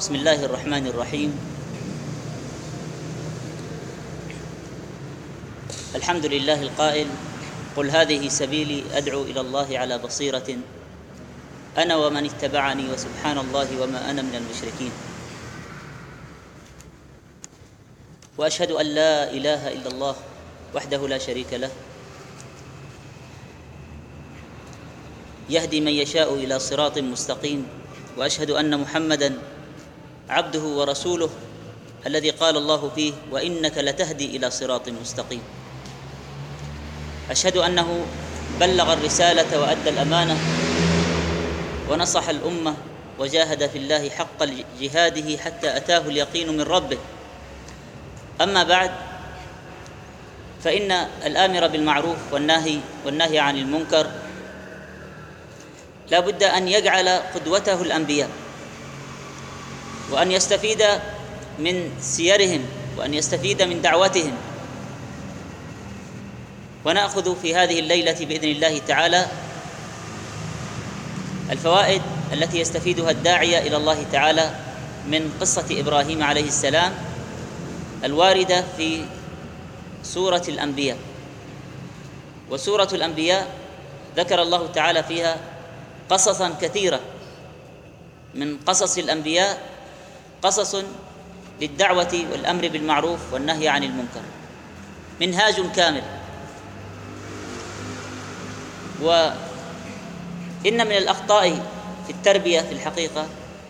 بسم الله الرحمن الرحيم. الحمد لله القائل: قل هذه سبيلي أدعو إلى الله على بصيرة أنا ومن اتبعني وسبحان الله وما أنا من المشركين. وأشهد أن لا إله إلا الله وحده لا شريك له يهدي من يشاء إلى صراط مستقيم. وأشهد أن محمدًا عبده ورسوله الذي قال الله فيه: وإنك لتهدي إلى صراط مستقيم. أشهد أنه بلغ الرسالة وأدى الأمانة ونصح الأمة وجاهد في الله حق جهاده حتى أتاه اليقين من ربه. أما بعد، فإن الآمر بالمعروف والناهي عن المنكر لا بد أن يجعل قدوته الأنبياء، وأن يستفيد من سيرهم، وأن يستفيد من دعوتهم. ونأخذ في هذه الليلة بإذن الله تعالى الفوائد التي يستفيدها الداعية إلى الله تعالى من قصة إبراهيم عليه السلام الواردة في سورة الأنبياء. وسورة الأنبياء ذكر الله تعالى فيها قصصاً كثيرة. من قصص الأنبياء قصص للدعوة والأمر بالمعروف والنهي عن المنكر، منهاج كامل. وإن من الأخطاء في التربية في الحقيقة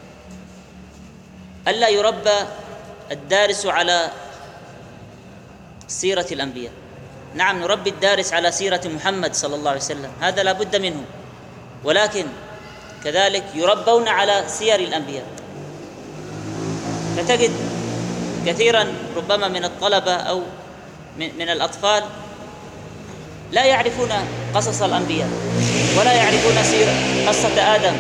ألا يربى الدارس على سيرة الأنبياء. نعم، نربي الدارس على سيرة محمد صلى الله عليه وسلم، هذا لا بد منه، ولكن كذلك يربون على سير الأنبياء. فتجد كثيراً ربما من الطلبة أو من الأطفال لا يعرفون قصص الأنبياء، ولا يعرفون قصة آدم،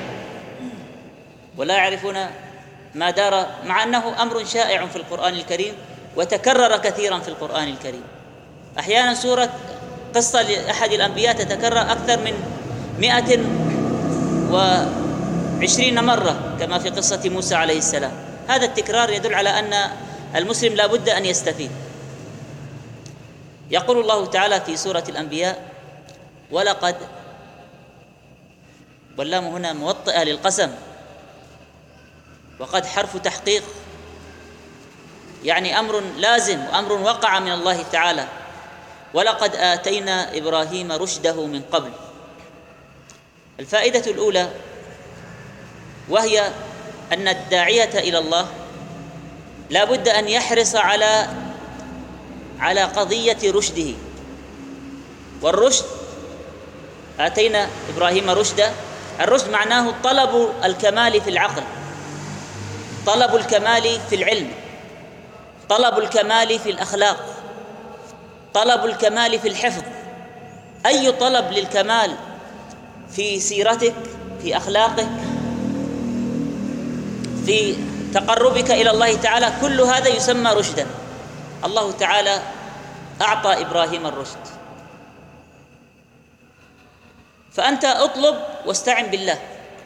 ولا يعرفون ما دار، مع أنه أمر شائع في القرآن الكريم وتكرر كثيراً في القرآن الكريم. أحياناً قصة لأحد الأنبياء تتكرر أكثر من 120 مرة كما في قصة موسى عليه السلام. هذا التكرار يدل على أن المسلم لا بد أن يستفيد. يقول الله تعالى في سورة الأنبياء: ولقد، واللام هنا موطئة للقسم، وقد حرف تحقيق، يعني أمر لازم وأمر وقع من الله تعالى. ولقد آتينا إبراهيم رشده من قبل. الفائدة الأولى وهي أن الداعية إلى الله لا بد أن يحرص على قضية رشده. والرشد، آتينا إبراهيم رشده، الرشد معناه طلب الكمال في العقل، طلب الكمال في العلم، طلب الكمال في الأخلاق، طلب الكمال في الحفظ. أي طلب للكمال في سيرتك، في أخلاقك، في تقربك إلى الله تعالى، كل هذا يسمى رشدا. الله تعالى أعطى إبراهيم الرشد، فأنت اطلب واستعن بالله.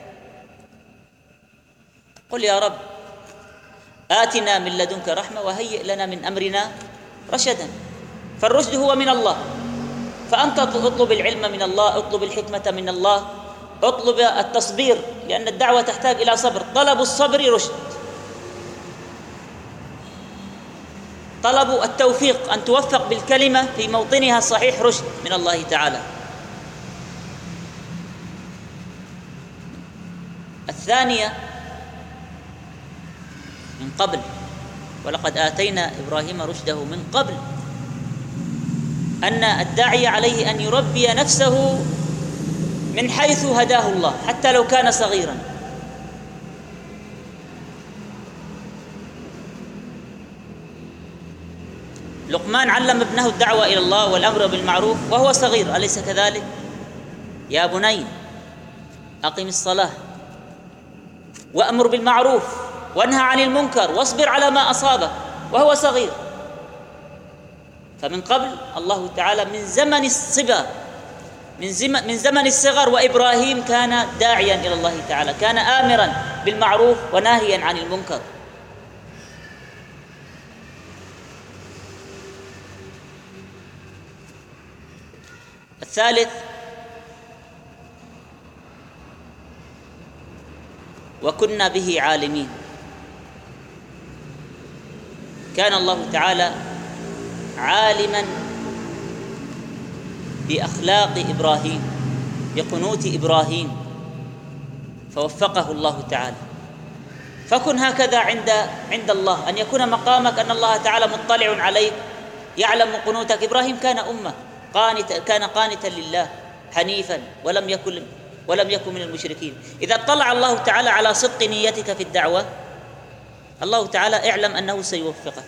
قل يا رب آتنا من لدنك رحمة وهيئ لنا من أمرنا رشدا. فالرشد هو من الله، فأنت اطلب العلم من الله، اطلب الحكمة من الله، اطلب التصبير، لأن الدعوة تحتاج إلى صبر. طلب الصبر رشد، طلب التوفيق، أن توفق بالكلمة في موطنها الصحيح، رشد من الله تعالى. الثانية من قبل، ولقد آتينا إبراهيم رشده من قبل، أن الداعي عليه أن يربي نفسه من حيث هداه الله حتى لو كان صغيراً. لقمان علم ابنه الدعوة إلى الله والأمر بالمعروف وهو صغير، أليس كذلك؟ يا بني أقم الصلاة وأمر بالمعروف وانهى عن المنكر واصبر على ما أصابك، وهو صغير. فمن قبل الله تعالى من زمن الصبا، من زمن الصغر، وإبراهيم كان داعيا إلى الله تعالى، كان آمرا بالمعروف وناهيا عن المنكر. الثالث: وكنا به عالمين. كان الله تعالى عالما بأخلاق إبراهيم، بقنوت إبراهيم، فوفقه الله تعالى. فكن هكذا عند الله، أن يكون مقامك أن الله تعالى مطلع عليك، يعلم قنوتك. إبراهيم كان أمة كان قانتا لله حنيفا ولم يكن من المشركين. إذا اطلع الله تعالى على صدق نيتك في الدعوة، الله تعالى اعلم أنه سيوفقك.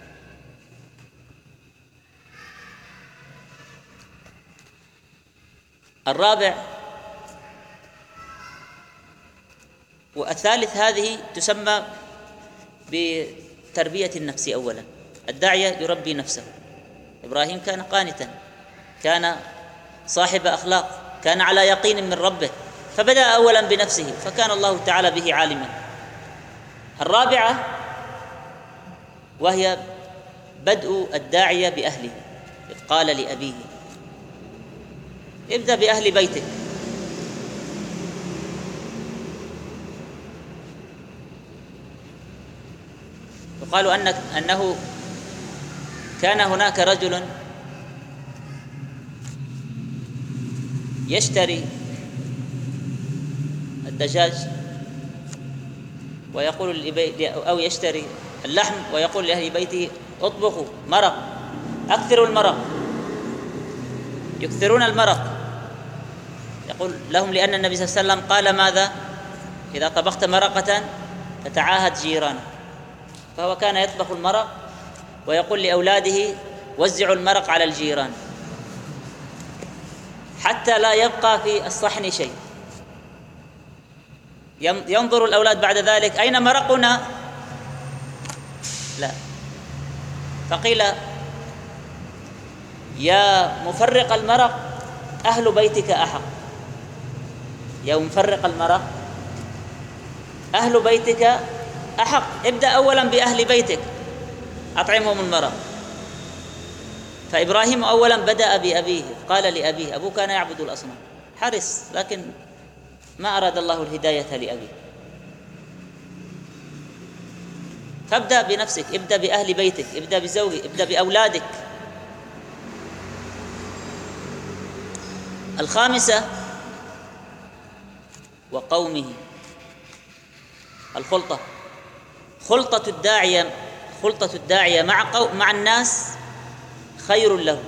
الرابع والثالث، هذه تسمى بتربية النفس. أولا الداعية يربي نفسه. إبراهيم كان قانتا، كان صاحب أخلاق، كان على يقين من ربه، فبدأ أولا بنفسه، فكان الله تعالى به عالما. الرابعة وهي بدء الداعية بأهله. إذ قال لأبيه: ابدأ بأهل بيتك. وقالوا أنه كان هناك رجل يشتري الدجاج ويقول أو يشتري اللحم ويقول لأهل بيته: اطبخوا مرق، أكثروا المرق. يكثرون المرق، يقول لهم لأن النبي صلى الله عليه وسلم قال ماذا؟ إذا طبخت مرقة فتعاهد جيرانك. فهو كان يطبخ المرق ويقول لأولاده: وزعوا المرق على الجيران، حتى لا يبقى في الصحن شيء. ينظر الأولاد بعد ذلك: أين مرقنا؟ لا. فقيل: يا مفرق المرق، أهل بيتك أحق. يا مفرق المرق، أهل بيتك أحق. ابدأ أولا بأهل بيتك، أطعمهم المرق. فإبراهيم أولا بدأ بأبيه، قال لأبيه. أبوه كان يعبد الأصنام، حرص، لكن ما أراد الله الهداية لأبيه. فابدأ بنفسك، ابدأ بأهل بيتك، ابدأ بزوجك، ابدأ بأولادك. الخامسة: وقومه. الخلطة. خلطة الداعية مع الناس خير له.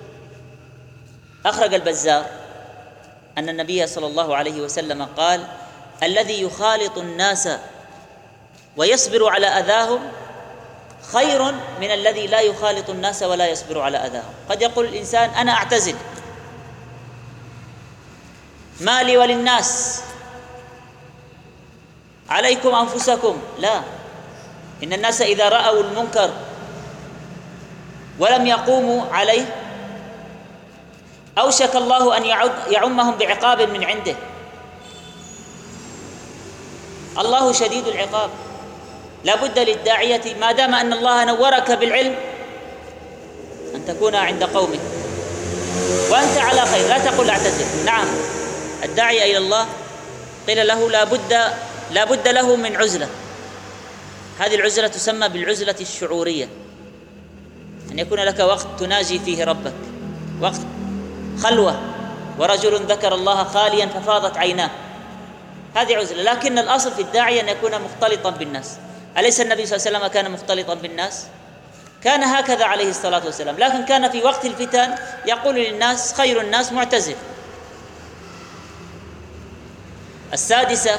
أخرج البزار أن النبي صلى الله عليه وسلم قال: الذي يخالط الناس ويصبر على أذاهم خير من الذي لا يخالط الناس ولا يصبر على أذاهم. قد يقول الإنسان: أنا أعتزل، ما لي وللناس، عليكم أنفسكم. لا، إن الناس إذا رأوا المنكر ولم يقوموا عليه أوشك الله أن يعمهم بعقاب من عنده. الله شديد العقاب. لا بد للداعية ما دام أن الله نورك بالعلم أن تكون عند قومك وأنت على خير. لا تقل اعتزل. نعم، الداعي إلى الله قيل له لا بد له من عزلة. هذه العزلة تسمى بالعزلة الشعورية، أن يكون لك وقت تناجي فيه ربك، وقت خلوة. ورجل ذكر الله خاليا ففاضت عيناه، هذه عزلة. لكن الأصل في الداعية أن يكون مختلطا بالناس. أليس النبي صلى الله عليه وسلم كان مختلطا بالناس؟ كان هكذا عليه الصلاة والسلام، لكن كان في وقت الفتن يقول للناس: خير الناس معتزل. السادسة: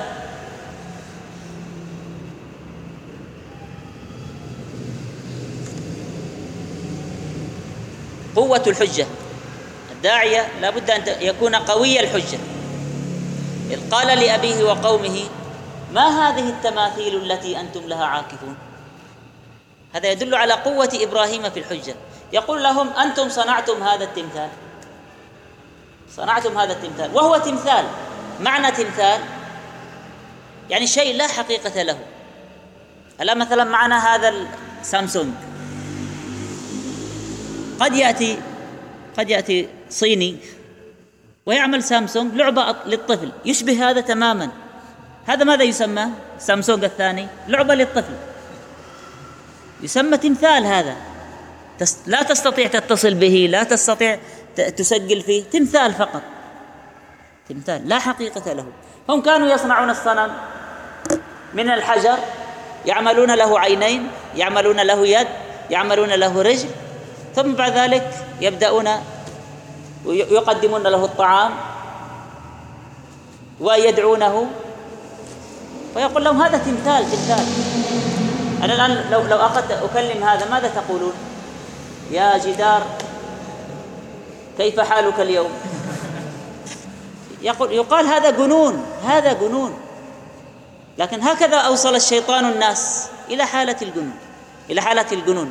قوة الحجة. الداعية لا بد أن يكون قوي الحجة. إذ قال لأبيه وقومه: ما هذه التماثيل التي أنتم لها عاكفون؟ هذا يدل على قوة إبراهيم في الحجة. يقول لهم: أنتم صنعتم هذا التمثال، وهو تمثال. معنى تمثال يعني شيء لا حقيقة له. الآن مثلا معنا هذا السامسونج، قد يأتي صيني ويعمل سامسونج لعبة للطفل يشبه هذا تماما. هذا ماذا يسمى؟ سامسونج الثاني لعبة للطفل، يسمى تمثال. هذا لا تستطيع تتصل به، لا تستطيع تسجل فيه، تمثال فقط، تمثال لا حقيقة له. هم كانوا يصنعون الصنم من الحجر، يعملون له عينين، يعملون له يد، يعملون له رجل، ثم بعد ذلك يبدأون ويقدمون له الطعام ويدعونه، ويقول لهم هذا تمثال. أنا الآن لو أخذت أكلم هذا ماذا تقولون؟ يا جدار كيف حالك اليوم؟ يقال هذا جنون، هذا جنون. لكن هكذا أوصل الشيطان الناس إلى حالة الجنون، إلى حالة الجنون.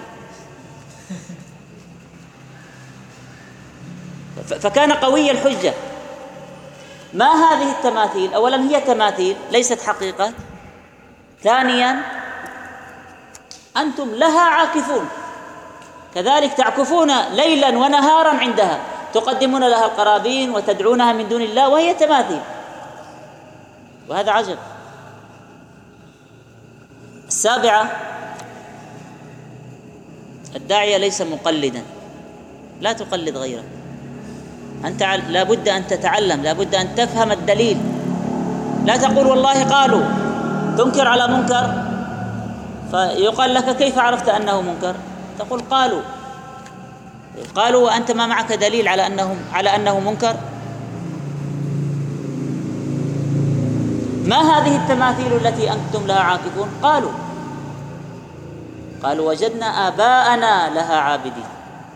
فكان قوي الحجة. ما هذه التماثيل؟ أولا هي تماثيل ليست حقيقة. ثانيا أنتم لها عاكفون، كذلك تعكفون ليلا ونهارا عندها، تقدمون لها القرابين وتدعونها من دون الله وهي تماثيل، وهذا عجب. السابعة، الداعية ليس مقلدا، لا تقلد غيره. أنت لابد أن تتعلم، لابد أن تفهم الدليل. لا تقول والله قالوا، تنكر على منكر فيقال لك كيف عرفت أنه منكر؟ تقول قالوا وأنت ما معك دليل على أنه منكر. ما هذه التماثيل التي أنتم لها عاكفون؟ قالوا وجدنا آباءنا لها عابدين.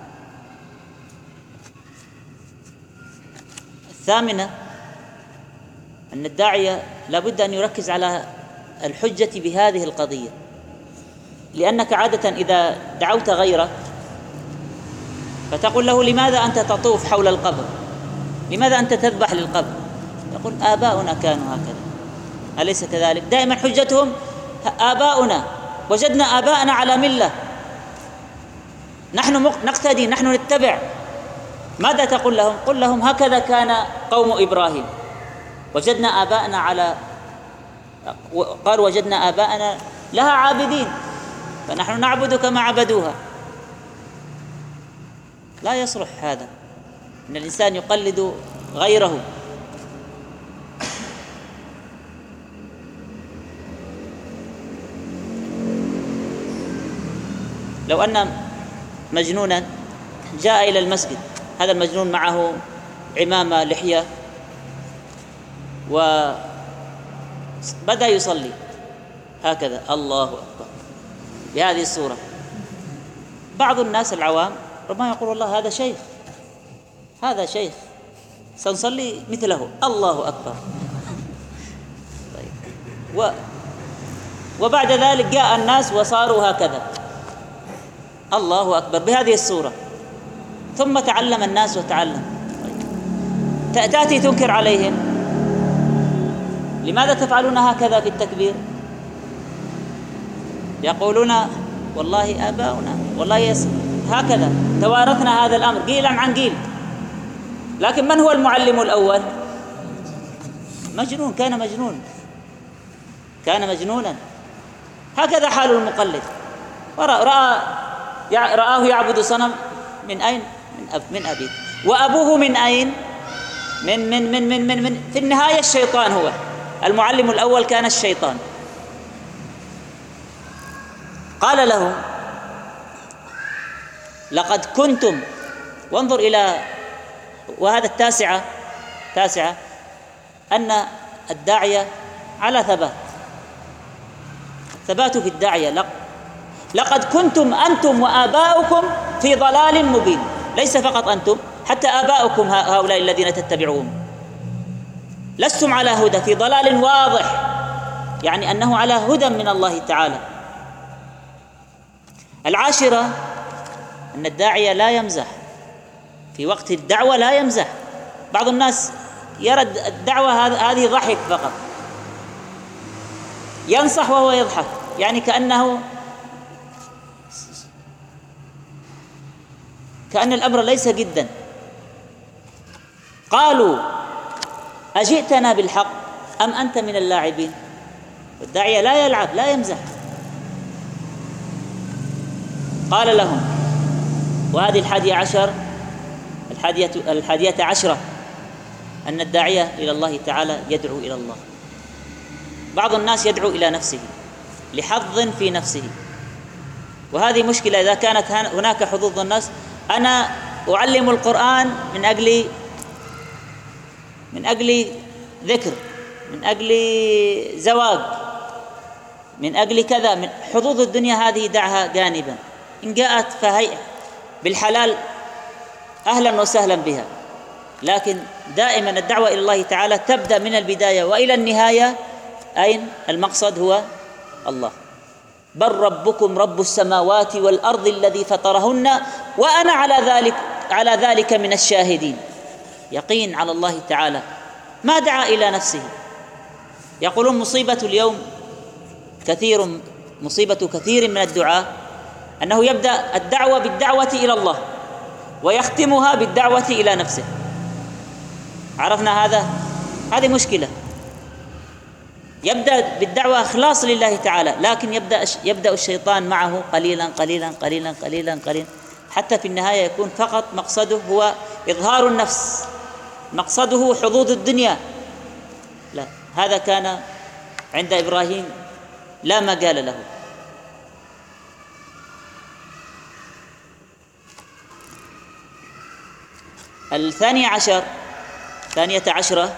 الثامنة أن الداعية لابد أن يركز على الحجة بهذه القضية، لأنك عادة إذا دعوت غيرك فتقول له لماذا أنت تطوف حول القبر؟ لماذا أنت تذبح للقبر؟ يقول آباؤنا كانوا هكذا. أليس كذلك؟ دائما حجتهم آباؤنا، وجدنا آباءنا على ملة، نحن نقتدي، نحن نتبع. ماذا تقول لهم؟ قل لهم هكذا كان قوم إبراهيم، وجدنا آباءنا قال وجدنا آباءنا لها عابدين، فنحن نعبد كما عبدوها. لا يصلح هذا، إن الإنسان يقلد غيره. لو أن مجنونا جاء إلى المسجد، هذا المجنون معه عمامة لحية وبدأ يصلي هكذا الله أكبر بهذه الصورة، بعض الناس العوام ربما يقول والله هذا شيخ سنصلي مثله، الله أكبر. طيب. وبعد ذلك جاء الناس وصاروا هكذا الله أكبر بهذه الصورة، ثم تعلم الناس وتعلم. طيب. تأتي تنكر عليهم، لماذا تفعلون هكذا في التكبير؟ يقولون والله آباؤنا، والله هكذا توارثنا هذا الأمر جيلا عن جيل. لكن من هو المعلم الأول؟ مجنون، كان مجنونا. هكذا حال المقلد. رآه يعبد صنم من أين؟ من أبيه. وأبوه من أين؟ من في النهاية الشيطان هو المعلم الأول، كان الشيطان. قال له لقد كنتم، وانظر إلى، وهذا التاسعة أن الداعية على ثبات في الداعية. لقد كنتم أنتم وآباؤكم في ضلال مبين. ليس فقط أنتم، حتى آباؤكم هؤلاء الذين تتبعون لستم على هدى، في ضلال واضح، يعني أنه على هدى من الله تعالى. العاشرة أن الداعية لا يمزح في وقت الدعوة، لا يمزح. بعض الناس يرى الدعوة هذه ضحك فقط، ينصح وهو يضحك، يعني كأن الأمر ليس جدا. قالوا أجئتنا بالحق أم أنت من اللاعبين؟ الداعية لا يلعب، لا يمزح. قال لهم، وهذه الحادية عشرة، أن الداعية إلى الله تعالى يدعو إلى الله. بعض الناس يدعو إلى نفسه لحظ في نفسه، وهذه مشكلة. إذا كانت هناك حظوظ الناس، أنا أعلم القرآن من أجل ذكر، من أجل زواج، من أجل كذا، من حظوظ الدنيا هذه دعها جانبا. إن جاءت فهي بالحلال أهلا وسهلا بها، لكن دائما الدعوة إلى الله تعالى تبدأ من البداية وإلى النهاية. أين المقصد؟ هو الله. بل ربكم رب السماوات والأرض الذي فطرهن وأنا على ذلك من الشاهدين. يقين على الله تعالى، ما دعا إلى نفسه. يقولون مصيبة كثير من الدعاة أنه يبدأ الدعوة بالدعوة إلى الله ويختمها بالدعوة إلى نفسه. عرفنا هذه مشكلة. يبدأ بالدعوة إخلاص لله تعالى، لكن يبدأ الشيطان معه قليلا قليلا قليلا قليلا قليلا، حتى في النهاية يكون فقط مقصده هو إظهار النفس، مقصده حظوظ الدنيا. لا، هذا كان عند إبراهيم لا مجال له. الثانية عشرة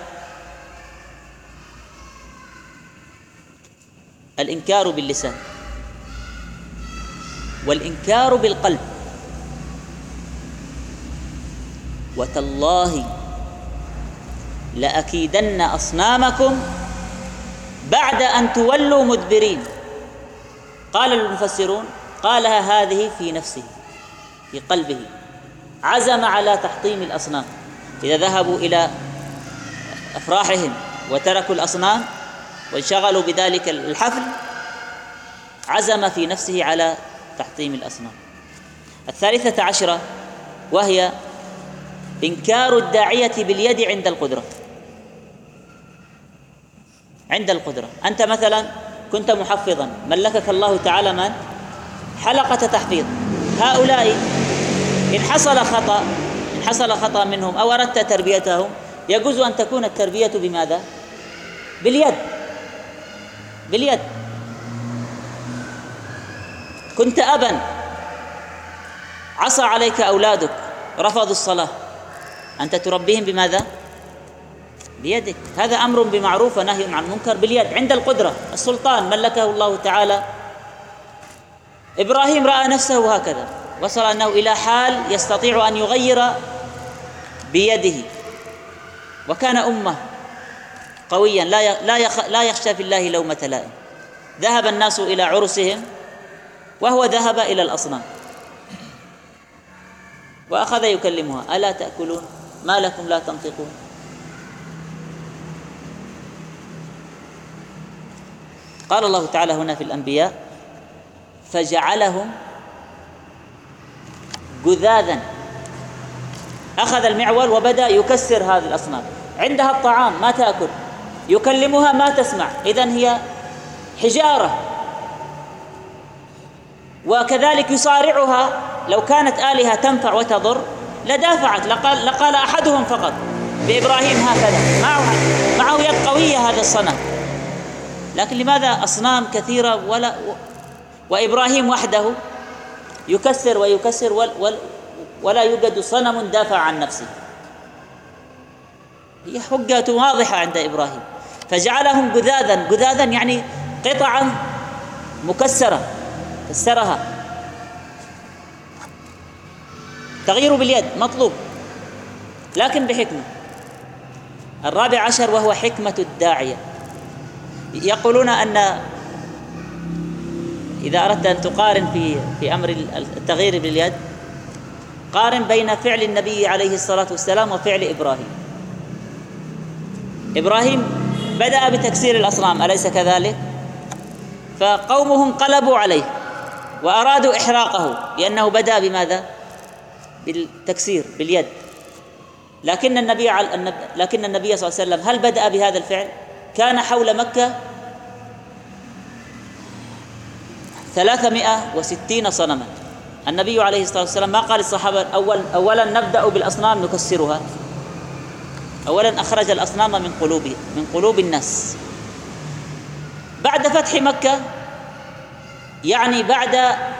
الإنكار باللسان والإنكار بالقلب. وتالله لأكيدن أصنامكم بعد أن تولوا مدبرين. قال المفسرون قالها هذه في نفسه، في قلبه، عزم على تحطيم الأصنام. إذا ذهبوا إلى أفراحهم وتركوا الأصنام وانشغلوا بذلك الحفل، عزم في نفسه على تحطيم الأصنام. الثالثة عشرة وهي إنكار الداعية باليد عند القدرة. أنت مثلا كنت محفظا، ملكك الله تعالى حلقة تحفيظ. هؤلاء إن حصل خطأ منهم أو أردت تربيتهم، يجوز أن تكون التربية بماذا؟ باليد. كنت أبا، عصى عليك أولادك، رفضوا الصلاة، أنت تربيهم بماذا؟ بيدك. هذا أمر بمعروف ونهي عن منكر باليد عند القدرة. السلطان ملكه الله تعالى. إبراهيم رأى نفسه هكذا، وصل أنه إلى حال يستطيع أن يغير بيده، وكان أمة قويا لا يخشى في الله لومة لائم. ذهب الناس إلى عرسهم وهو ذهب إلى الأصنام وأخذ يكلمها: ألا تأكلون؟ ما لكم لا تنطقون؟ قال الله تعالى هنا في الأنبياء: فجعلهم جذاذا. أخذ المعول وبدأ يكسر هذه الأصنام. عندها الطعام ما تأكل، يكلمها ما تسمع، إذن هي حجارة. وكذلك يصارعها، لو كانت آلهة تنفع وتضر لدافعت، لقال أحدهم فقط بإبراهيم هكذا، معه يد قوية هذا الصنم. لكن لماذا أصنام كثيرة وإبراهيم وحده يكسر ويكسر ولا يوجد صنم دافع عن نفسه؟ هي حجة واضحة عند إبراهيم. فجعلهم جذاذا يعني قطعا مكسرة، كسرها. تغيير باليد مطلوب، لكن بحكمة. 14 وهو حكمة الداعية. يقولون أن إذا أردت أن تقارن في أمر التغيير باليد، قارن بين فعل النبي عليه الصلاة والسلام وفعل إبراهيم. إبراهيم بدأ بتكسير الأصنام، أليس كذلك؟ فقومه انقلبوا عليه وأرادوا إحراقه لأنه بدأ بماذا؟ بالتكسير باليد. لكن النبي صلى الله عليه وسلم هل بدأ بهذا الفعل؟ كان حول مكة 360 صنما. النبي عليه الصلاة والسلام ما قال للصحابة أولا نبدأ بالأصنام نكسرها، أولا أخرج الأصنام من قلوب الناس. بعد فتح مكة، يعني بعد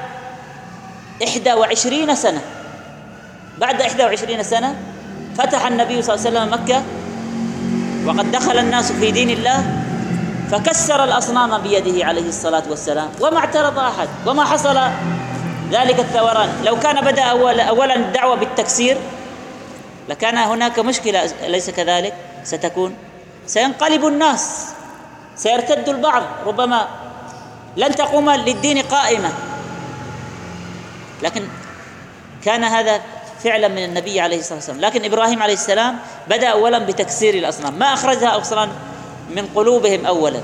21 سنة، بعد 21 سنة فتح النبي صلى الله عليه وسلم مكة وقد دخل الناس في دين الله، فكسر الأصنام بيده عليه الصلاة والسلام وما اعترض أحد وما حصل ذلك الثوران. لو كان بدأ أولا الدعوة بالتكسير لكان هناك مشكلة، أليس كذلك؟ سينقلب الناس، سيرتد البعض، ربما لن تقوم للدين قائمة. لكن كان هذا فعلا من النبي عليه الصلاة والسلام. لكن إبراهيم عليه السلام بدأ أولا بتكسير الأصنام، ما أخرجها أصلا من قلوبهم أولا.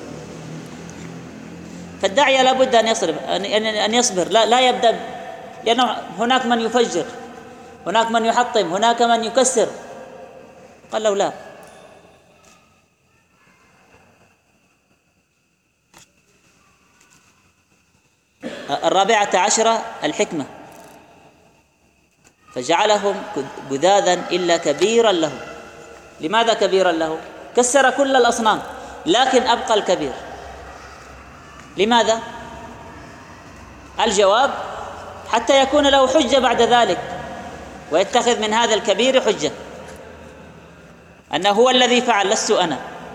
فالداعية لابد أن يصبر، لا يبدأ، لأنه هناك من يفجر، هناك من يحطم، هناك من يكسر. قال له لا. الرابعة عشرة الحكمة، فجعلهم جذاذا إلا كبيرا له. لماذا كبيرا له؟ كسر كل الأصنام لكن أبقى الكبير. لماذا؟ الجواب حتى يكون له حجة بعد ذلك ويتخذ من هذا الكبير حجة أنه هو الذي فعل، لست أنا.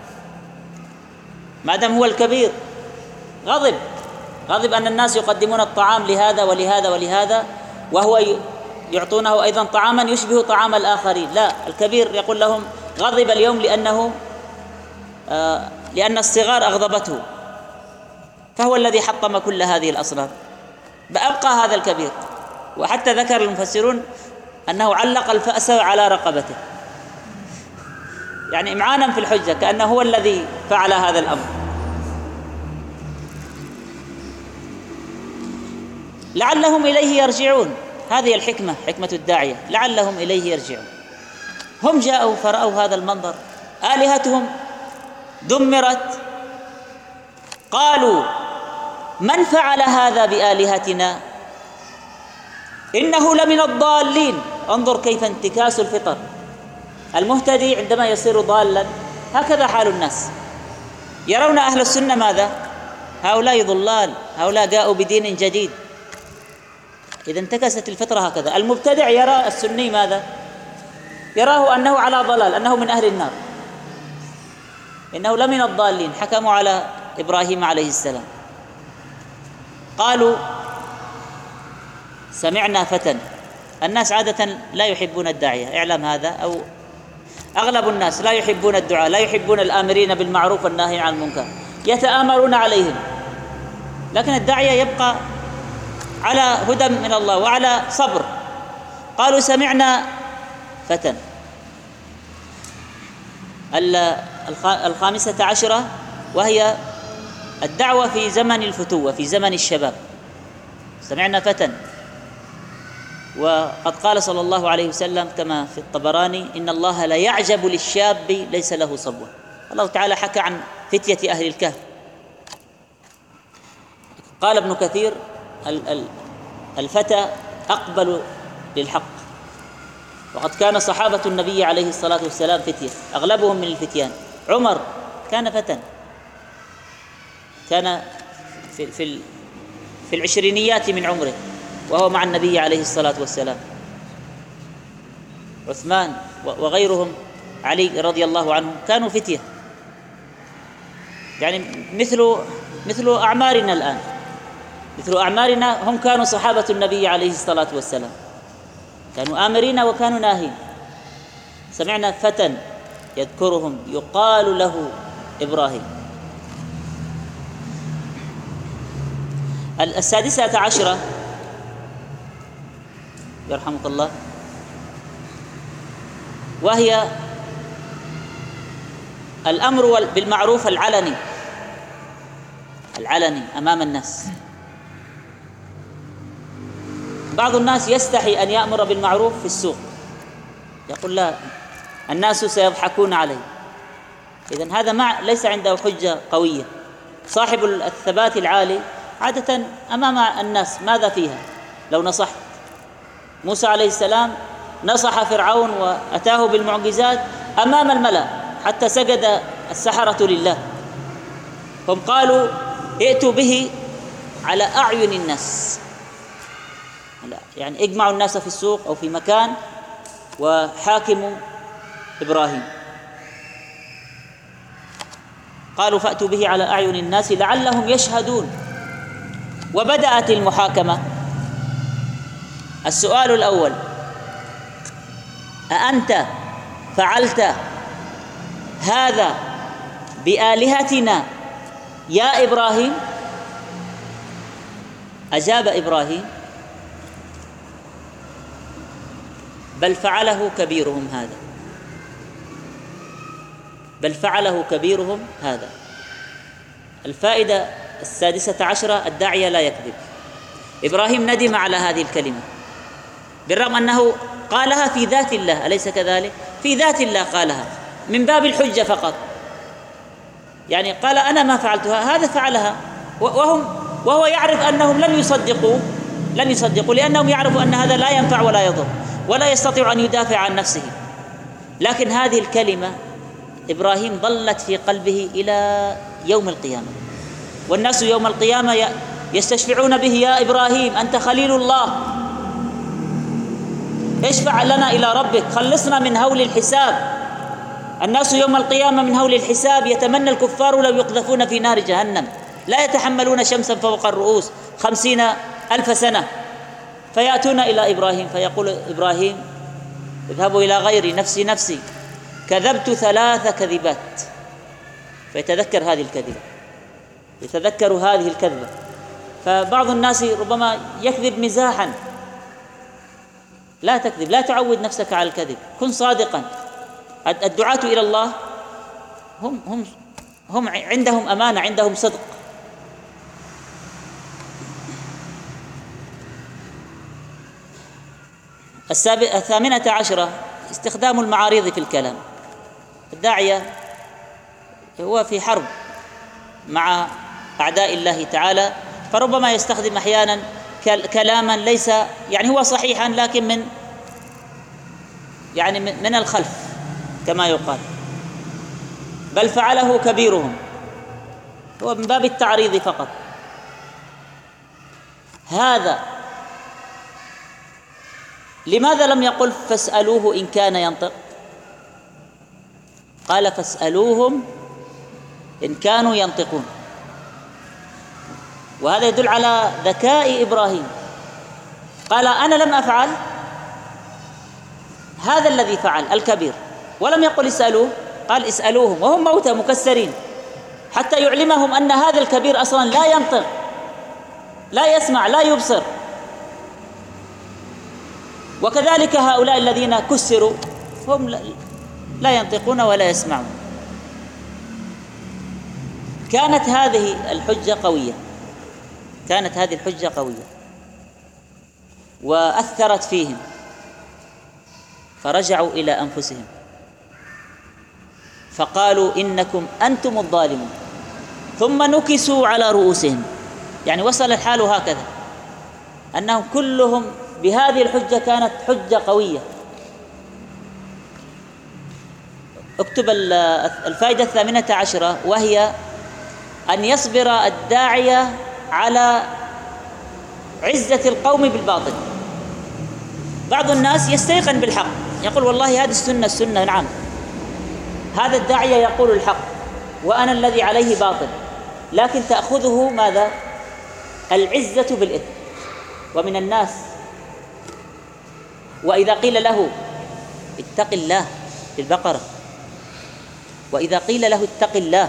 ما دام هو الكبير غضب أن الناس يقدمون الطعام لهذا ولهذا ولهذا وهو يعطونه أيضا طعاما يشبه طعام الآخرين. لا، الكبير يقول لهم غضب اليوم لأن الصغار أغضبته، فهو الذي حطم كل هذه الأصنام. بأبقى هذا الكبير. وحتى ذكر المفسرون أنه علق الفأس على رقبته، يعني إمعانا في الحجة، كأنه هو الذي فعل هذا الأمر. لعلهم إليه يرجعون، هذه الحكمة، حكمة الداعية، لعلهم إليه يرجعون. هم جاءوا فرأوا هذا المنظر، آلهتهم دمرت، قالوا من فعل هذا بآلهتنا إنه لمن الضالين. انظر كيف انتكاس الفطر. المهتدي عندما يصير ضالا هكذا حال الناس، يرون أهل السنة ماذا؟ هؤلاء ضلال، هؤلاء جاءوا بدين جديد. إذا انتكست الفطرة هكذا. المبتدع يرى السني ماذا؟ يراه أنه على ضلال، أنه من أهل النار، إنه لمن الضالين. حكموا على إبراهيم عليه السلام، قالوا سمعنا فتى. الناس عادة لا يحبون الداعية، اعلم هذا، أو أغلب الناس لا يحبون الدعاء، لا يحبون الآمرين بالمعروف والناهين عن المنكر، يتآمرون عليهم. لكن الداعية يبقى على هدى من الله وعلى صبر. قالوا سمعنا فتى. الخامسة عشرة وهي الدعوة في زمن الفتوة، في زمن الشباب. سمعنا فتى، وقد قال صلى الله عليه وسلم كما في الطبراني إن الله لا يعجب للشاب ليس له صبوة. الله تعالى حكى عن فتية أهل الكهف. قال ابن كثير الفتى أقبل للحق، وقد كان صحابة النبي عليه الصلاة والسلام فتية، أغلبهم من الفتيان. عمر كان فتى، كان في العشرينيات من عمره وهو مع النبي عليه الصلاة والسلام. عثمان وغيرهم، علي رضي الله عنه، كانوا فتية، يعني مثل أعمارنا الآن، مثل أعمارنا. هم كانوا صحابة النبي عليه الصلاة والسلام، كانوا آمرين وكانوا ناهين. سمعنا فتى يذكرهم يقال له إبراهيم. السادسة عشرة يرحمك الله، وهي الأمر بالمعروف العلني. العلني أمام الناس. بعض الناس يستحي أن يأمر بالمعروف في السوق، يقول لا الناس سيضحكون عليه. إذن هذا ليس عنده حجة قوية. صاحب الثبات العالي عادة أمام الناس ماذا فيها؟ لو نصحت موسى عليه السلام نصح فرعون وأتاه بالمعجزات أمام الملأ حتى سجد السحرة لله، هم قالوا ائتوا به على أعين الناس، يعني اجمعوا الناس في السوق أو في مكان وحاكموا إبراهيم. قالوا فأتوا به على أعين الناس لعلهم يشهدون. وبدأت المحاكمة. السؤال الأول: أأنت فعلت هذا بآلهتنا يا إبراهيم؟ أجاب إبراهيم: بل فعله كبيرهم هذا، بل فعله كبيرهم هذا. الفائدة 16 الداعية لا يكذب. إبراهيم ندم على هذه الكلمة بالرغم أنه قالها في ذات الله، أليس كذلك؟ في ذات الله قالها من باب الحجة فقط، يعني قال أنا ما فعلتها، هذا فعلها، وهو يعرف أنهم لن يصدقوا لأنهم يعرفوا أن هذا لا ينفع ولا يضر ولا يستطيع أن يدافع عن نفسه. لكن هذه الكلمة إبراهيم ظلت في قلبه إلى يوم القيامة، والناس يوم القيامة يستشفعون به: يا إبراهيم أنت خليل الله، اشفع لنا إلى ربك، خلصنا من هول الحساب. الناس يوم القيامة من هول الحساب يتمنى الكفار لو يقذفون في نار جهنم، لا يتحملون شمسا فوق الرؤوس 50,000 سنة، فيأتون إلى إبراهيم فيقول إبراهيم: اذهبوا إلى غيري، نفسي نفسي، كذبت 3 كذبات. فيتذكر هذه الكذبة، يتذكر هذه الكذبة. فبعض الناس ربما يكذب مزاحا. لا تكذب، لا تعود نفسك على الكذب، كن صادقا. الدعاة إلى الله هم عندهم أمانة، عندهم صدق. الثامنة عشرة استخدام المعاريض في الكلام. الداعية هو في حرب مع أعداء الله تعالى، فربما يستخدم أحيانا كلاما ليس يعني هو صحيحا لكن من الخلف كما يقال. بل فعله كبيرهم، هو من باب التعريض فقط. هذا لماذا لم يقل فاسألوه إن كان ينطق؟ قال فاسألوهم إن كانوا ينطقون، وهذا يدل على ذكاء إبراهيم. قال أنا لم أفعل، هذا الذي فعل الكبير، ولم يقل اسألوه، قال اسألوهم وهم موتى مكسرين، حتى يعلمهم أن هذا الكبير أصلا لا ينطق، لا يسمع، لا يبصر. وكذلك هؤلاء الذين كسروا هم لا ينطقون ولا يسمعون. كانت هذه الحجة قوية، كانت هذه الحجة قوية وأثرت فيهم، فرجعوا إلى أنفسهم فقالوا إنكم أنتم الظالمون، ثم نكسوا على رؤوسهم. يعني وصل الحال هكذا أنهم كلهم بهذه الحجة كانت حجة قوية. اكتب الفائدة 18 وهي أن يصبر الداعية على عزة القوم بالباطل. بعض الناس يستيقن بالحق، يقول والله هذه السنة نعم، هذا الداعية يقول الحق وأنا الذي عليه باطل، لكن تأخذه ماذا؟ العزة بالإثم. ومن الناس وإذا قيل له اتق الله في البقرة، وإذا قيل له اتق الله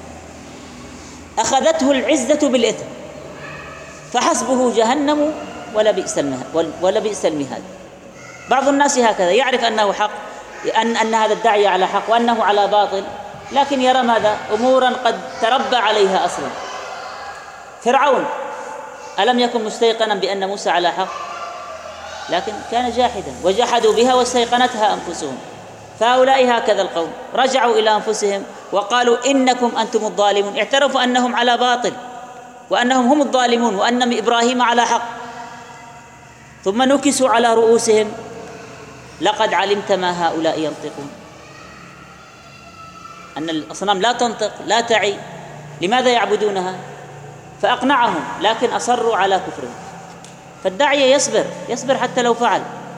أخذته العزة بالإثم فحسبه جهنم ولا بئس المهاد. بعض الناس هكذا، يعرف أنه حق، أن هذا الداعية على حق وأنه على باطل، لكن يرى ماذا؟ أمورا قد تربى عليها أصلا، فرعون ألم يكن مستيقنا بأن موسى على حق؟ لكن كان جاحدا، وجحدوا بها واستيقنتها أنفسهم. فهؤلاء هكذا القوم رجعوا إلى أنفسهم وقالوا إنكم أنتم الظالمون، اعترفوا أنهم على باطل وأنهم هم الظالمون وأن إبراهيم على حق، ثم نكسوا على رؤوسهم لقد علمت ما هؤلاء ينطقون. أن الأصنام لا تنطق لا تعي، لماذا يعبدونها؟ فأقنعهم، لكن أصروا على كفرهم. فالداعية يصبر حتى لو فعل.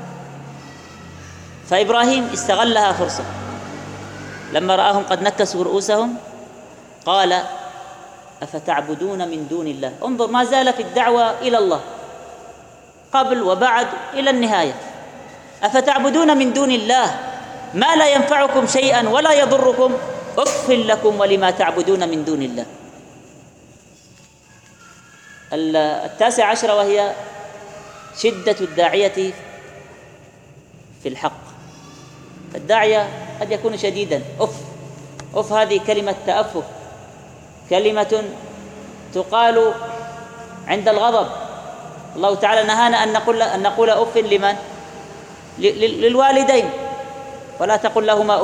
فإبراهيم استغلها فرصة، لما رآهم قد نكسوا رؤوسهم قال أفتعبدون من دون الله. انظر، ما زال في الدعوة إلى الله قبل وبعد إلى النهاية. أفتعبدون من دون الله ما لا ينفعكم شيئا ولا يضركم، أف لكم ولما تعبدون من دون الله. 19 وهي شدة الداعية في الحق. فالداعية قد يكون شديدا، أف هذه كلمة تأفف، كلمة تقال عند الغضب. الله تعالى نهانا أن نقول أف لمن؟ للوالدين، ولا تقل لهما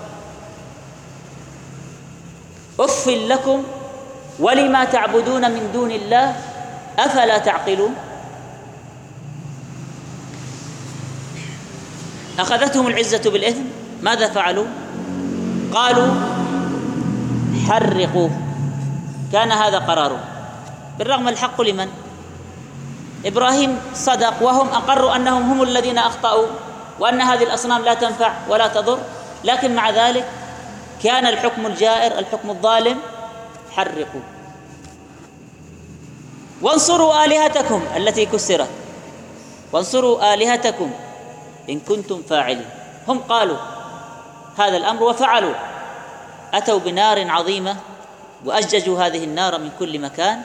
أف لكم ولما تعبدون من دون الله أفلا تعقلون. أخذتهم العزة بالإثم، ماذا فعلوا؟ قالوا حرقوه. كان هذا قراره، بالرغم الحق لمن؟ إبراهيم صدق، وهم أقروا أنهم هم الذين أخطأوا وأن هذه الأصنام لا تنفع ولا تضر، لكن مع ذلك كان الحكم الجائر، الحكم الظالم، حرقوا. وانصروا آلهتكم التي كسرت، وانصروا آلهتكم إن كنتم فاعلين. هم قالوا هذا الأمر وفعلوا، أتوا بنار عظيمة وأججوا هذه النار من كل مكان،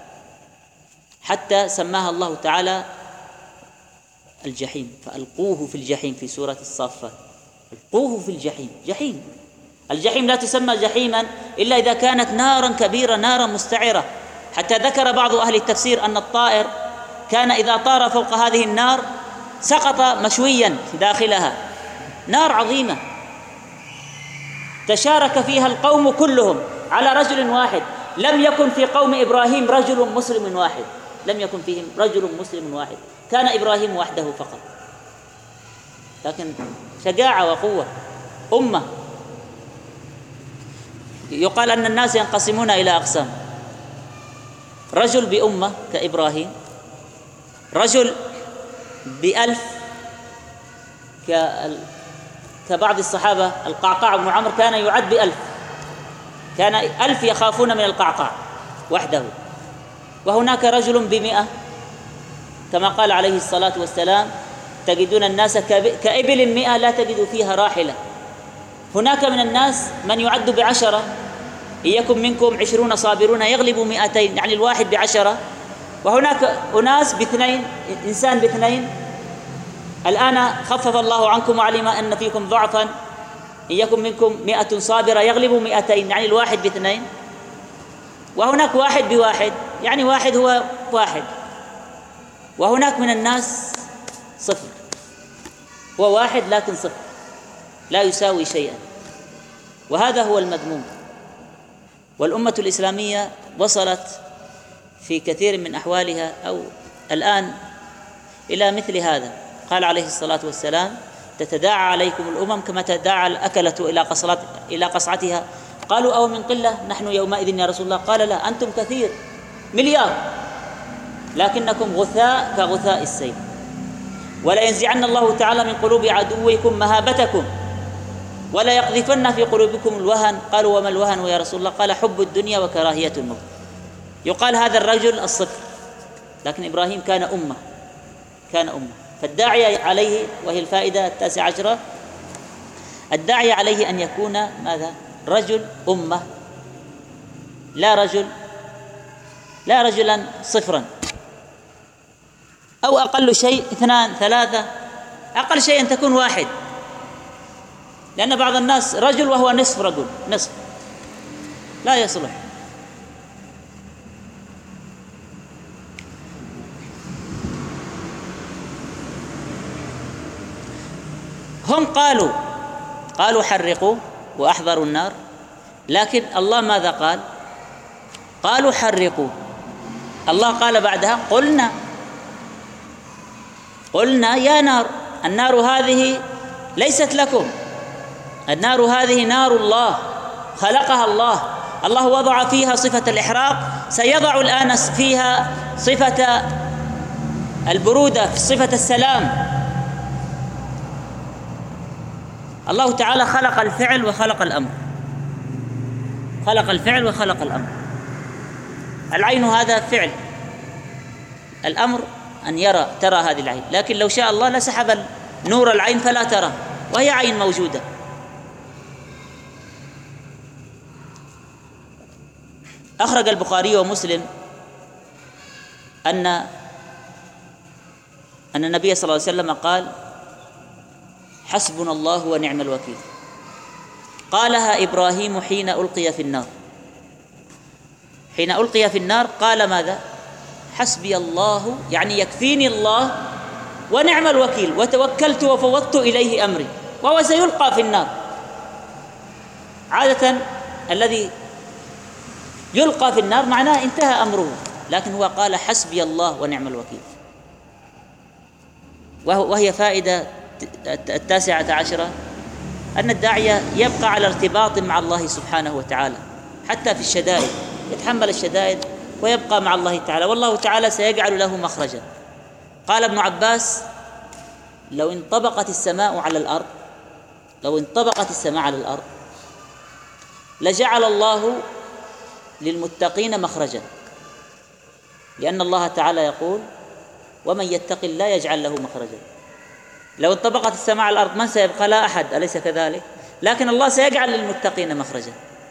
حتى سماها الله تعالى الجحيم. فألقوه في الجحيم في سورة الصافات، ألقوه في الجحيم. جحيم، الجحيم لا تسمى جحيما إلا إذا كانت نارا كبيرة، نارا مستعرة. حتى ذكر بعض أهل التفسير أن الطائر كان إذا طار فوق هذه النار سقط مشويا داخلها، نار عظيمة تشارك فيها القوم كلهم على رجل واحد. لم يكن في قوم إبراهيم رجل مسلم واحد، لم يكن فيهم رجل مسلم واحد، كان إبراهيم وحده فقط. لكن شجاعة وقوة، أمة. يقال أن الناس ينقسمون إلى أقسام: رجل بأمة كإبراهيم، رجل ب1000 كبعض الصحابة. القعقاع بن عمرو كان يعد ب1000، كان 1000 يخافون من القعقاع وحده. وهناك رجل ب100 كما قال عليه الصلاة والسلام: تجدون الناس كإبل 100 لا تجد فيها راحلة. هناك من الناس من يعد ب10، إن يكن منكم 20 صابرون يغلبوا 200، يعني الواحد ب10. وهناك أناس ب2، إنسان ب2. الآن خفف الله عنكم وعلم أن فيكم ضعفا، إن يكن منكم 100 صابرة يغلبوا 200، يعني الواحد ب2. وهناك واحد ب1، يعني واحد هو واحد. وهناك من الناس 0، هو واحد لكن 0، لا يساوي شيئا. وهذا هو المذموم. والأمة الإسلامية وصلت في كثير من أحوالها أو الآن إلى مثل هذا. قال عليه الصلاة والسلام: تتداعى عليكم الأمم كما تداعى الأكلة إلى قصعتها. قالوا: أو من قلة نحن يومئذ يا رسول الله؟ قال: لا، أنتم كثير، مليار، لكنكم غثاء كغثاء السيل. ولا ينزعن الله تعالى من قلوب عدوكم مهابتكم ولا يقذفن في قلوبكم الوهن. قالوا: وما الوهن يا رسول الله؟ قال: حب الدنيا وكراهية الموت. يقال هذا الرجل 0، لكن إبراهيم كان أمة، كان أمة. فالداعية عليه، وهي الفائدة 19، الداعية عليه أن يكون ماذا؟ رجل أمة، لا رجلا 0، أو أقل شيء 2 3، أقل شيء أن تكون 1. لأن بعض الناس رجل وهو نصف رجل، نصف، لا يصلح. هم قالوا حرقوا وأحضروا النار، لكن الله ماذا قال؟ قالوا حرقوا، الله قال بعدها قلنا يا نار، النار هذه ليست لكم، النار هذه نار الله خلقها الله وضع فيها صفة الإحراق، سيضع الآن فيها صفة البرودة، صفة السلام. الله تعالى خلق الفعل وخلق الأمر، العين هذا فعل، الأمر أن ترى هذه العين، لكن لو شاء الله لسحب نور العين فلا ترى، وهي عين موجودة. أخرج البخاري ومسلم أن النبي صلى الله عليه وسلم قال: حسبنا الله ونعم الوكيل. قالها إبراهيم حين ألقي في النار، قال ماذا؟ حسبي الله، يعني يكفيني الله ونعم الوكيل، وتوكلت وفوضت إليه أمري، وهو سيلقى في النار. عادة الذي يلقى في النار معناه انتهى أمره، لكن هو قال حسبي الله ونعم الوكيل. وهي فائدة 19 أن الداعية يبقى على ارتباط مع الله سبحانه وتعالى حتى في الشدائد، يتحمل الشدائد ويبقى مع الله تعالى، والله تعالى سيجعل له مخرجا. قال ابن عباس: لو انطبقت السماء على الأرض لجعل الله للمتقين مخرجا، لأن الله تعالى يقول: ومن يتق الله يجعل له مخرجا. لو انطبقت السماء على الأرض من سيبقى؟ لا أحد، أليس كذلك؟ لكن الله سيجعل للمتقين مخرجا.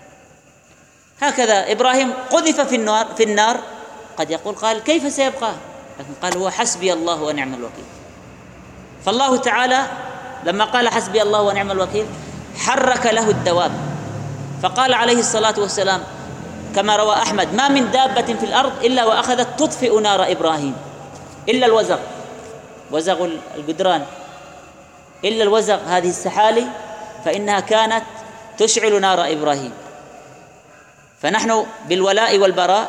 هكذا إبراهيم قذف في النار، قد يقول قال كيف سيبقى؟ لكن قال هو حسبي الله ونعم الوكيل. فالله تعالى لما قال حسبي الله ونعم الوكيل حرك له الدواب، فقال عليه الصلاة والسلام كما روى أحمد: ما من دابة في الأرض إلا وأخذت تطفئ نار إبراهيم إلا وزغ الجدران، إلا الوزغ، هذه السحالي، فإنها كانت تشعل نار إبراهيم. فنحن بالولاء والبراء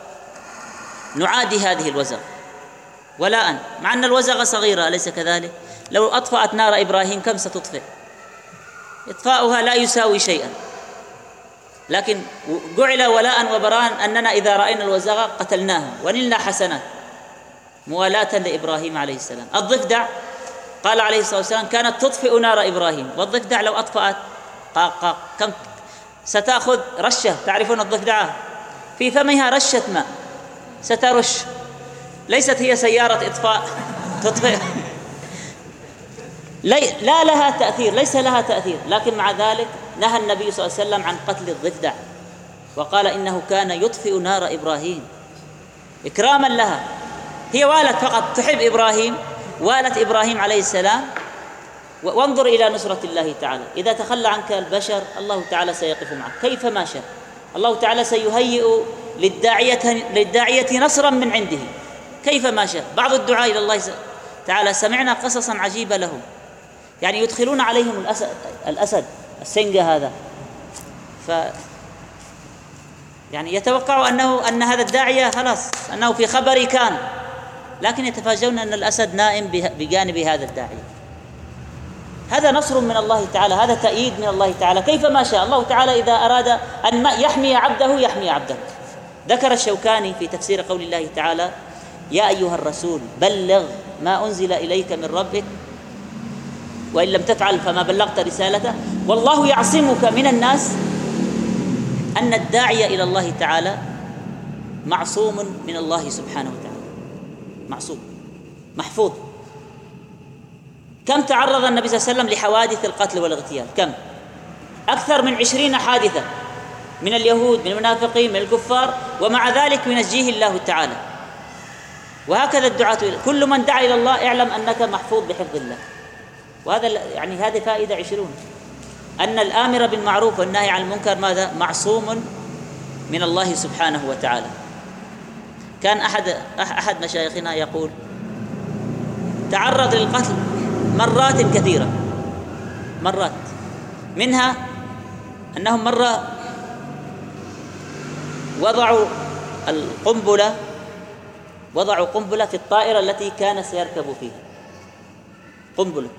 نعادي هذه الوزغ ولاء، مع أن الوزغ صغيرة، أليس كذلك؟ لو أطفأت نار إبراهيم كم ستطفئ؟ إطفاؤها لا يساوي شيئا، لكن جعل ولاء وبراء أننا إذا رأينا الوزغ قتلناها ونلنا حسنات موالاة لإبراهيم عليه السلام. الضفدع قال عليه الصلاة والسلام كانت تطفئ نار إبراهيم، والضفدع لو أطفأت كم ستأخذ رشة، تعرفون الضفدعة في فمها رشة ماء سترش، ليست هي سيارة إطفاء تطفئ لا لها تأثير، ليس لها تأثير. لكن مع ذلك نهى النبي صلى الله عليه وسلم عن قتل الضفدع، وقال إنه كان يطفئ نار إبراهيم إكراما لها. هي والت فقط تحب إبراهيم، والت إبراهيم عليه السلام. وانظر إلى نصرة الله تعالى، إذا تخلى عنك البشر الله تعالى سيقف معك كيفما شاء. الله تعالى سيهيئ للداعية نصرا من عنده كيفما شاء. بعض الدعاء إلى الله تعالى سمعنا قصصا عجيبة لهم، يعني يدخلون عليهم الأسد السنجة هذا، يعني يتوقع أن هذا الداعية خلاص أنه في خبر كان، لكن يتفاجئون أن الأسد نائم بجانب هذا الداعية. هذا نصر من الله تعالى، هذا تأييد من الله تعالى كيفما شاء. الله تعالى إذا أراد أن يحمي عبده يحمي عبده. ذكر الشوكاني في تفسير قول الله تعالى: يا أيها الرسول بلغ ما أنزل إليك من ربك وإن لم تفعل فما بلغت رسالته والله يعصمك من الناس. أن الداعي إلى الله تعالى معصوم من الله سبحانه وتعالى، معصوم محفوظ. كم تعرض النبي صلى الله عليه وسلم لحوادث القتل والاغتيال؟ كم؟ أكثر من 20 حادثة من اليهود، من المنافقين، من الكفار، ومع ذلك ينجيه الله تعالى. وهكذا الدعاة، كل من دعا إلى الله اعلم أنك محفوظ بحفظ الله. وهذا يعني هذه فائدة 20، أن الآمر بالمعروف والنهي عن المنكر ماذا؟ معصوم من الله سبحانه وتعالى. كان أحد مشايخنا يقول: تعرض للقتل مرات كثيرة مرات، منها أنهم مرة وضعوا قنبلة في الطائرة التي كان سيركب فيها، قنبلة،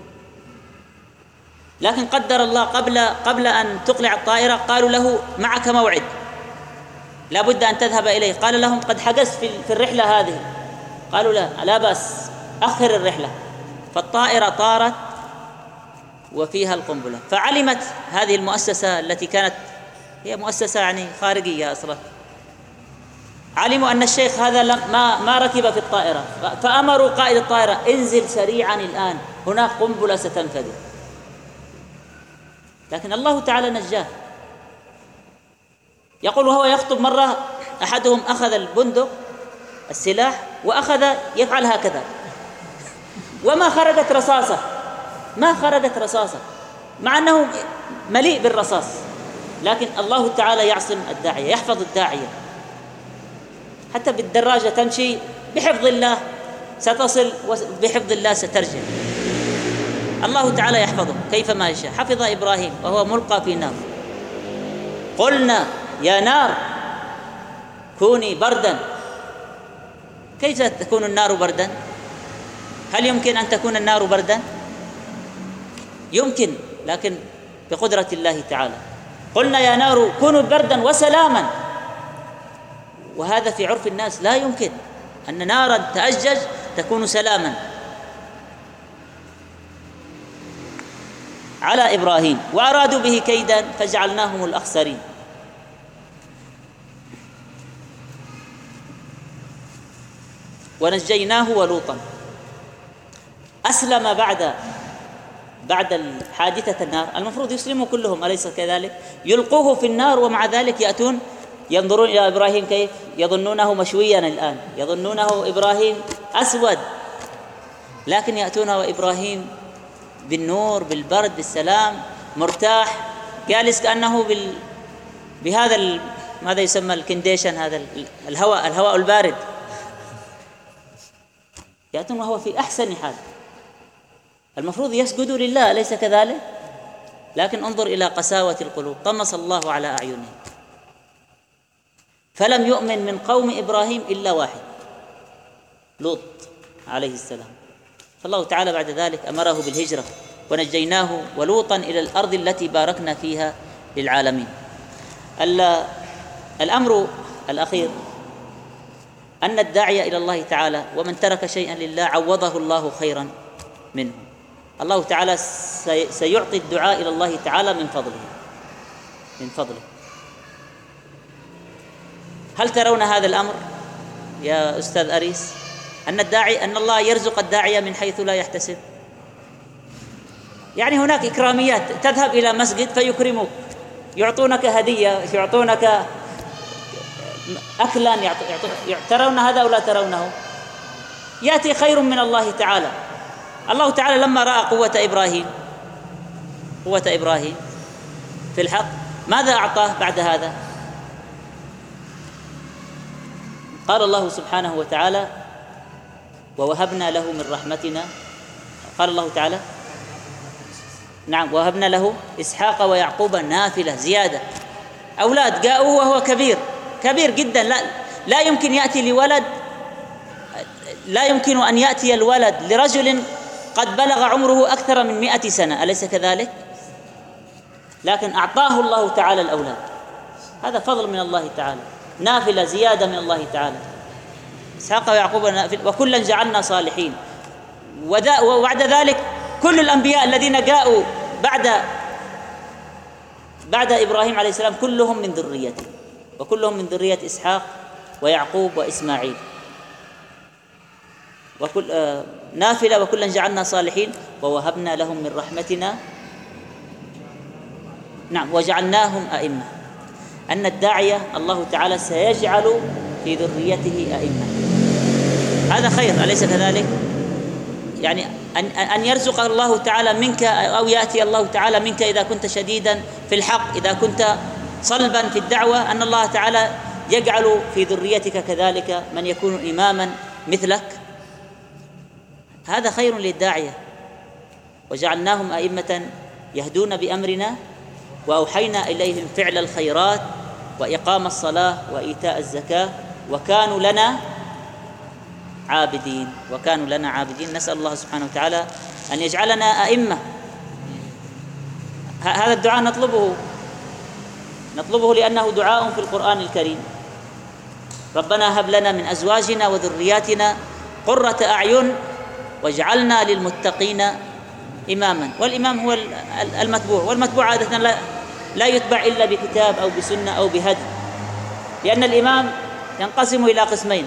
لكن قدر الله قبل أن تقلع الطائرة قالوا له معك موعد لا بد أن تذهب إليه. قال لهم قد حجزت في الرحلة هذه. قالوا لا بأس، أخر الرحلة. فالطائرة طارت وفيها القنبلة. فعلمت هذه المؤسسة التي كانت هي مؤسسة يعني خارجية أصلا، علموا أن الشيخ هذا ما ركب في الطائرة، فأمروا قائد الطائرة انزل سريعا الآن، هناك قنبلة ستنفجر. لكن الله تعالى نجاه. يقول وهو يخطب مرة أحدهم أخذ البندق السلاح وأخذ يفعل هكذا وما خرجت رصاصة، مع أنه مليء بالرصاص، لكن الله تعالى يعصم الداعية، يحفظ الداعية. حتى بالدراجة تمشي بحفظ الله ستصل وبحفظ الله سترجع. الله تعالى يحفظه كيفما يشاء. حفظ إبراهيم وهو ملقى في نار، قلنا يا نار كوني بردا. كيف تكون النار بردا؟ هل يمكن أن تكون النار بردا؟ يمكن، لكن بقدرة الله تعالى. قلنا يا نار كونوا بردا وسلاما، وهذا في عرف الناس لا يمكن أن نارا تأجج تكون سلاما على إبراهيم. وأرادوا به كيدا فجعلناهم الأخسرين. ونجيناه ولوطا. أسلم بعد حادثة النار. المفروض يسلموا كلهم، أليس كذلك؟ يلقوه في النار ومع ذلك يأتون ينظرون إلى إبراهيم كيف يظنونه مشويا الآن، يظنونه إبراهيم أسود، لكن يأتون وإبراهيم بالنور بالبرد بالسلام مرتاح، جالس كأنه بهذا ماذا يسمى الكنديشن، هذا الهواء البارد. يأتون وهو في أحسن حال. المفروض يسجدوا لله، أليس كذلك؟ لكن انظر إلى قساوة القلوب، طمس الله على أعينهم، فلم يؤمن من قوم إبراهيم إلا واحد، لوط عليه السلام. فالله تعالى بعد ذلك أمره بالهجرة، ونجيناه ولوطا إلى الأرض التي باركنا فيها للعالمين. الأمر الأخير أن الداعي إلى الله تعالى ومن ترك شيئا لله عوضه الله خيرا منه. الله تعالى سيعطي الدعاء إلى الله تعالى من فضله. هل ترون هذا الأمر يا أستاذ أريس؟ أن الله يرزق الداعية من حيث لا يحتسب. يعني هناك إكراميات، تذهب إلى مسجد فيكرموك، يعطونك هدية، يعطونك أكلا، ترون هذا أو لا ترونه؟ يأتي خير من الله تعالى. الله تعالى لما رأى قوة إبراهيم في الحق ماذا أعطاه بعد هذا؟ قال الله سبحانه وتعالى ووهبنا له من رحمتنا. قال الله تعالى نعم، ووهبنا له إسحاق ويعقوب نافلة، زيادة، أولاد جاءوه وهو كبير جدا، لا يمكن يأتي لولد، لا يمكن أن يأتي الولد لرجل قد بلغ عمره أكثر من 100 سنة، أليس كذلك؟ لكن أعطاه الله تعالى الأولاد. هذا فضل من الله تعالى، نافلة، زيادة من الله تعالى. إسحاق ويعقوب نافلة وكلا جعلنا صالحين. وبعد ذلك كل الأنبياء الذين جاءوا بعد إبراهيم عليه السلام كلهم من ذريته، وكلهم من ذرية إسحاق ويعقوب وإسماعيل. نافلة وكلا جعلنا صالحين ووهبنا لهم من رحمتنا، نعم، وجعلناهم أئمة. أن الداعية الله تعالى سيجعل في ذريته أئمة، هذا خير، أليس كذلك؟ يعني أن يرزق الله تعالى منك، أو يأتي الله تعالى منك إذا كنت شديدا في الحق، إذا كنت صلبا في الدعوة، أن الله تعالى يجعل في ذريتك كذلك من يكون إماما مثلك. هذا خير للداعية. وجعلناهم أئمة يهدون بأمرنا وأوحينا إليهم فعل الخيرات وإقام الصلاة وإيتاء الزكاة وكانوا لنا عابدين. نسأل الله سبحانه وتعالى أن يجعلنا أئمة. هذا الدعاء نطلبه لأنه دعاء في القرآن الكريم. ربنا هب لنا من أزواجنا وذرياتنا قرة أعين واجعلنا للمتقين إماما. والإمام هو المتبوع، والمتبوع عادة لا يتبع إلا بكتاب أو بسنة أو بهدي، لأن الإمام ينقسم إلى قسمين.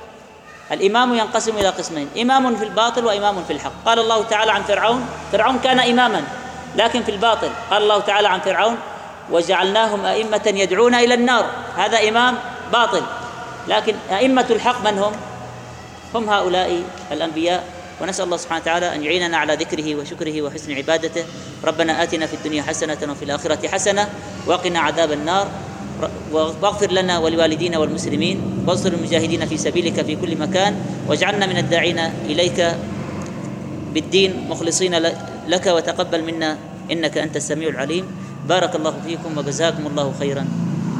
إمام في الباطل وإمام في الحق. قال الله تعالى عن فرعون كان إماما لكن في الباطل. قال الله تعالى عن فرعون وجعلناهم أئمة يدعون إلى النار، هذا إمام باطل. لكن أئمة الحق من هم هؤلاء الأنبياء. ونسأل الله سبحانه وتعالى أن يعيننا على ذكره وشكره وحسن عبادته. ربنا آتنا في الدنيا حسنة وفي الآخرة حسنة وقنا عذاب النار، واغفر لنا ولوالدينا والمسلمين، وانصر المجاهدين في سبيلك في كل مكان، واجعلنا من الداعين إليك بالدين مخلصين لك، وتقبل منا إنك أنت السميع العليم. بارك الله فيكم وجزاكم الله خيرا.